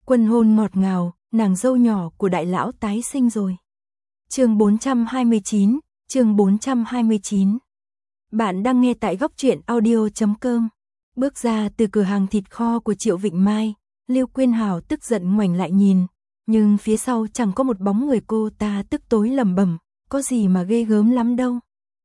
Quân hôn ngọt ngào, nàng dâu nhỏ của đại lão tái sinh rồi. Chương 429, chương 429. Bạn đang nghe tại góc truyện audio.com. Bước ra từ cửa hàng thịt kho của Triệu Vịnh Mai, Lưu Quyên Hảo tức giận ngoảnh lại nhìn, nhưng phía sau chẳng có một bóng người. Cô ta tức tối lẩm bẩm, có gì mà ghê gớm lắm đâu.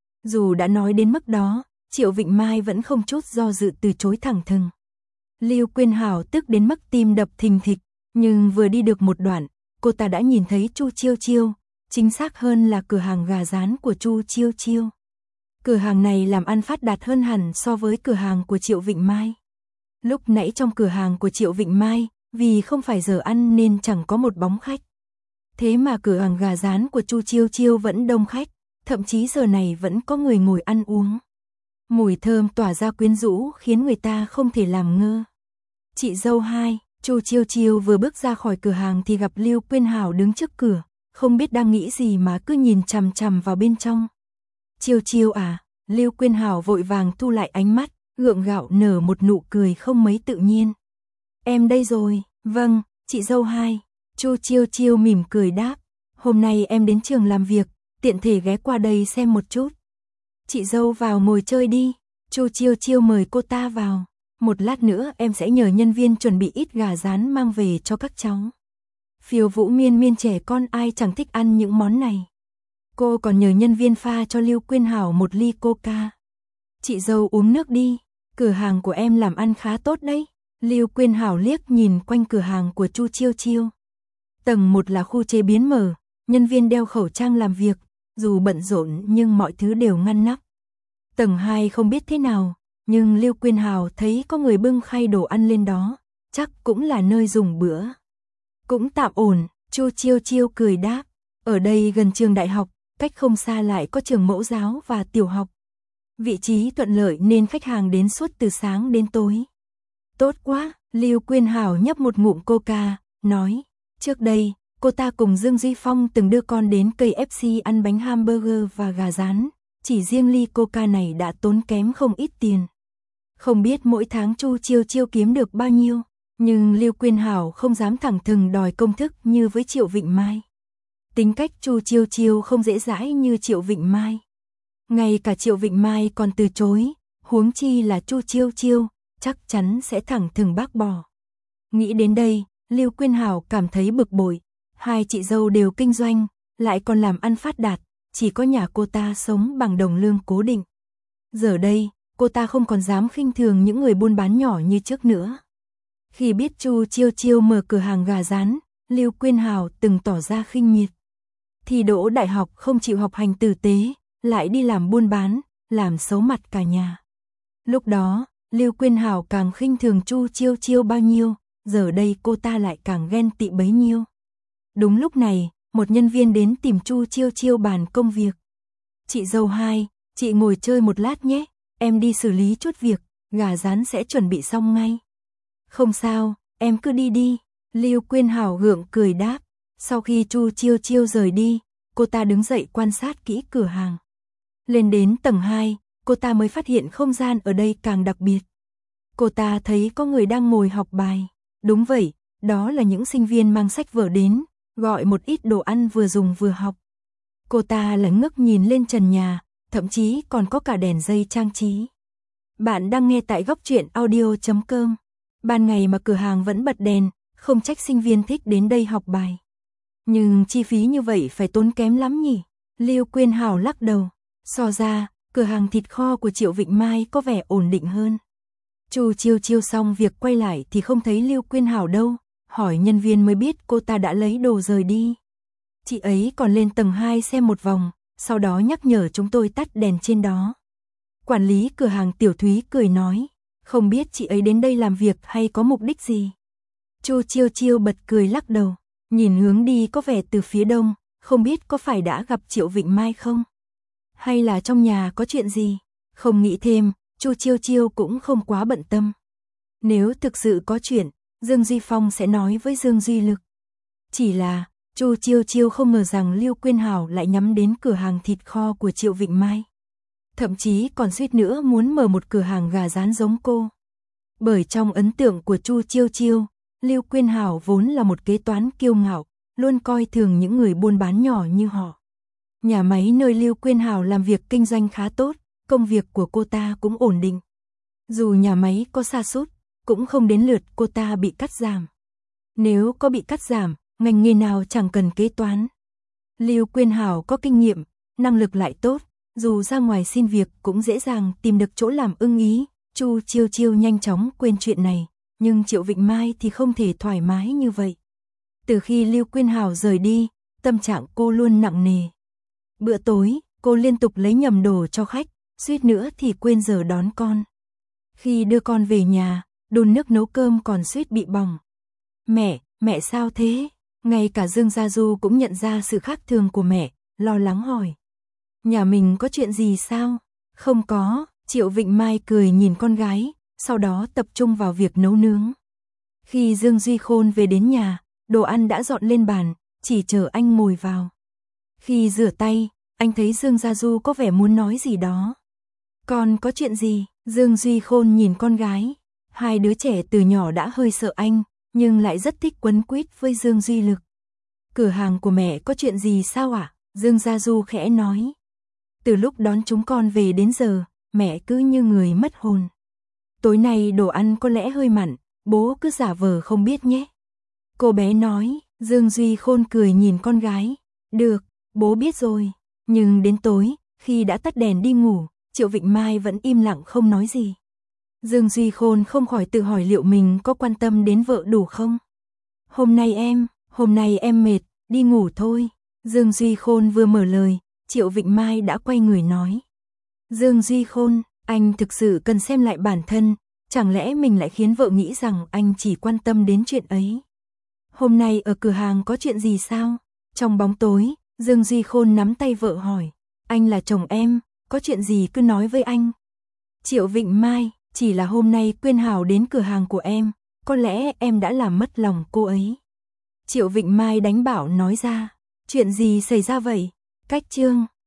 Dù đã nói đến mức đó, Triệu Vịnh Mai vẫn không chút do dự từ chối thẳng thừng. Lưu Quyên Hảo tức đến mức tim đập thình thịch, nhưng vừa đi được một đoạn, cô ta đã nhìn thấy Chu Chiêu Chiêu, chính xác hơn là cửa hàng gà rán của Chu Chiêu Chiêu. Cửa hàng này làm ăn phát đạt hơn hẳn so với cửa hàng của Triệu Vịnh Mai. Lúc nãy trong cửa hàng của Triệu Vịnh Mai, vì không phải giờ ăn nên chẳng có một bóng khách. Thế mà cửa hàng gà rán của Chu Chiêu Chiêu vẫn đông khách, thậm chí giờ này vẫn có người ngồi ăn uống. Mùi thơm tỏa ra quyến rũ khiến người ta không thể làm ngơ. Chị dâu hai, Chu Chiêu Chiêu vừa bước ra khỏi cửa hàng thì gặp Lưu Quyên Hảo đứng trước cửa, không biết đang nghĩ gì mà cứ nhìn chằm chằm vào bên trong. Chiêu Chiêu à, Lưu Quyên Hảo vội vàng thu lại ánh mắt, gượng gạo nở một nụ cười không mấy tự nhiên. Em đây rồi, vâng, chị dâu hai, Chu Chiêu Chiêu mỉm cười đáp, hôm nay em đến trường làm việc, tiện thể ghé qua đây xem một chút. Chị dâu vào ngồi chơi đi, Chu Chiêu Chiêu mời cô ta vào. Một lát nữa em sẽ nhờ nhân viên chuẩn bị ít gà rán mang về cho các cháu. Phiêu Vũ miên miên, trẻ con ai chẳng thích ăn những món này. Cô còn nhờ nhân viên pha cho Lưu Quyên Hảo một ly coca. Chị dâu uống nước đi, cửa hàng của em làm ăn khá tốt đấy. Lưu Quyên Hảo liếc nhìn quanh cửa hàng của Chu Chiêu Chiêu. Tầng 1 là khu chế biến mở, nhân viên đeo khẩu trang làm việc, dù bận rộn nhưng mọi thứ đều ngăn nắp. Tầng 2 không biết thế nào, nhưng Lưu Quyên Hảo thấy có người bưng khay đồ ăn lên đó, chắc cũng là nơi dùng bữa. Cũng tạm ổn, Chu Chiêu Chiêu cười đáp, ở đây gần trường đại học, cách không xa lại có trường mẫu giáo và tiểu học. Vị trí thuận lợi nên khách hàng đến suốt từ sáng đến tối. Tốt quá, Lưu Quyên Hảo nhấp một ngụm coca, nói, trước đây, cô ta cùng Dương Duy Phong từng đưa con đến KFC ăn bánh hamburger và gà rán, chỉ riêng ly coca này đã tốn kém không ít tiền. Không biết mỗi tháng Chu Chiêu Chiêu kiếm được bao nhiêu, nhưng Lưu Quyên Hảo không dám thẳng thừng đòi công thức như với Triệu Vịnh Mai. Tính cách Chu Chiêu Chiêu không dễ dãi như Triệu Vịnh Mai. Ngay cả Triệu Vịnh Mai còn từ chối, huống chi là Chu Chiêu Chiêu, chắc chắn sẽ thẳng thừng bác bỏ. Nghĩ đến đây, Lưu Quyên Hảo cảm thấy bực bội, hai chị dâu đều kinh doanh, lại còn làm ăn phát đạt, chỉ có nhà cô ta sống bằng đồng lương cố định. Giờ đây, cô ta không còn dám khinh thường những người buôn bán nhỏ như trước nữa. Khi biết Chu Chiêu Chiêu mở cửa hàng gà rán, Lưu Quyên Hảo từng tỏ ra khinh miệt. Thi đỗ đại học không chịu học hành tử tế, lại đi làm buôn bán, làm xấu mặt cả nhà. Lúc đó, Lưu Quyên Hảo càng khinh thường Chu Chiêu Chiêu bao nhiêu, giờ đây cô ta lại càng ghen tị bấy nhiêu. Đúng lúc này, một nhân viên đến tìm Chu Chiêu Chiêu bàn công việc. Chị dâu hai, chị ngồi chơi một lát nhé, em đi xử lý chút việc, gà rán sẽ chuẩn bị xong ngay. Không sao, em cứ đi đi, Lưu Quyên Hảo gượng cười đáp. Sau khi Chu Chiêu Chiêu rời đi, cô ta đứng dậy quan sát kỹ cửa hàng. Lên đến tầng 2, cô ta mới phát hiện không gian ở đây càng đặc biệt. Cô ta thấy có người đang ngồi học bài. Đúng vậy, đó là những sinh viên mang sách vở đến, gọi một ít đồ ăn vừa dùng vừa học. Cô ta lẳng ngước nhìn lên trần nhà, thậm chí còn có cả đèn dây trang trí. Bạn đang nghe tại góc truyện audio.com. Ban ngày mà cửa hàng vẫn bật đèn, không trách sinh viên thích đến đây học bài. Nhưng chi phí như vậy phải tốn kém lắm nhỉ? Lưu Quyên Hảo lắc đầu. So ra, cửa hàng thịt kho của Triệu Vịnh Mai có vẻ ổn định hơn. Chu Chiêu Chiêu xong việc quay lại thì không thấy Lưu Quyên Hảo đâu, hỏi nhân viên mới biết cô ta đã lấy đồ rời đi. Chị ấy còn lên tầng 2 xem một vòng, sau đó nhắc nhở chúng tôi tắt đèn trên đó. Quản lý cửa hàng Tiểu Thúy cười nói, không biết chị ấy đến đây làm việc hay có mục đích gì. Chu Chiêu Chiêu bật cười lắc đầu, nhìn hướng đi có vẻ từ phía đông, không biết có phải đã gặp Triệu Vịnh Mai không? Hay là trong nhà có chuyện gì? Không nghĩ thêm, Chu Chiêu Chiêu cũng không quá bận tâm. Nếu thực sự có chuyện, Dương Duy Phong sẽ nói với Dương Duy Lực. Chỉ là, Chu Chiêu Chiêu không ngờ rằng Lưu Quyên Hảo lại nhắm đến cửa hàng thịt kho của Triệu Vịnh Mai. Thậm chí còn suýt nữa muốn mở một cửa hàng gà rán giống cô. Bởi trong ấn tượng của Chu Chiêu Chiêu, Lưu Quyên Hảo vốn là một kế toán kiêu ngạo, luôn coi thường những người buôn bán nhỏ như họ. Nhà máy nơi Lưu Quyên Hảo làm việc kinh doanh khá tốt, công việc của cô ta cũng ổn định. Dù nhà máy có sa sút, cũng không đến lượt cô ta bị cắt giảm. Nếu có bị cắt giảm, ngành nghề nào chẳng cần kế toán. Lưu Quyên Hảo có kinh nghiệm, năng lực lại tốt, dù ra ngoài xin việc cũng dễ dàng tìm được chỗ làm ưng ý. Chu Chiêu Chiêu nhanh chóng quên chuyện này, nhưng Triệu Vịnh Mai thì không thể thoải mái như vậy. Từ khi Lưu Quyên Hảo rời đi, tâm trạng cô luôn nặng nề. Bữa tối, cô liên tục lấy nhầm đồ cho khách, suýt nữa thì quên giờ đón con. Khi đưa con về nhà, đun nước nấu cơm còn suýt bị bỏng. Mẹ sao thế? Ngay cả Dương Gia Du cũng nhận ra sự khác thường của mẹ, lo lắng hỏi. Nhà mình có chuyện gì sao? Không có, Triệu Vịnh Mai cười nhìn con gái, sau đó tập trung vào việc nấu nướng. Khi Dương Duy Khôn về đến nhà, đồ ăn đã dọn lên bàn, chỉ chờ anh ngồi vào. Khi rửa tay, anh thấy Dương Gia Du có vẻ muốn nói gì đó. Con có chuyện gì? Dương Duy Khôn nhìn con gái. Hai đứa trẻ từ nhỏ đã hơi sợ anh, nhưng lại rất thích quấn quýt với Dương Duy Lực. Cửa hàng của mẹ có chuyện gì sao ạ? Dương Gia Du khẽ nói. Từ lúc đón chúng con về đến giờ, mẹ cứ như người mất hồn. Tối nay đồ ăn có lẽ hơi mặn, bố cứ giả vờ không biết nhé. Cô bé nói. Dương Duy Khôn cười nhìn con gái. Được, bố biết rồi. Nhưng đến tối, khi đã tắt đèn đi ngủ, Triệu Vịnh Mai vẫn im lặng không nói gì. Dương Duy Khôn không khỏi tự hỏi liệu mình có quan tâm đến vợ đủ không? Hôm nay em mệt, đi ngủ thôi. Dương Duy Khôn vừa mở lời, Triệu Vịnh Mai đã quay người nói. Dương Duy Khôn, anh thực sự cần xem lại bản thân, chẳng lẽ mình lại khiến vợ nghĩ rằng anh chỉ quan tâm đến chuyện ấy? Hôm nay ở cửa hàng có chuyện gì sao? Trong bóng tối, Dương Duy Khôn nắm tay vợ hỏi. Anh là chồng em, có chuyện gì cứ nói với anh. Triệu Vịnh Mai, chỉ là hôm nay Quyên Hảo đến cửa hàng của em, có lẽ em đã làm mất lòng cô ấy. Triệu Vịnh Mai đánh bảo nói ra. Chuyện gì xảy ra vậy? Cách chương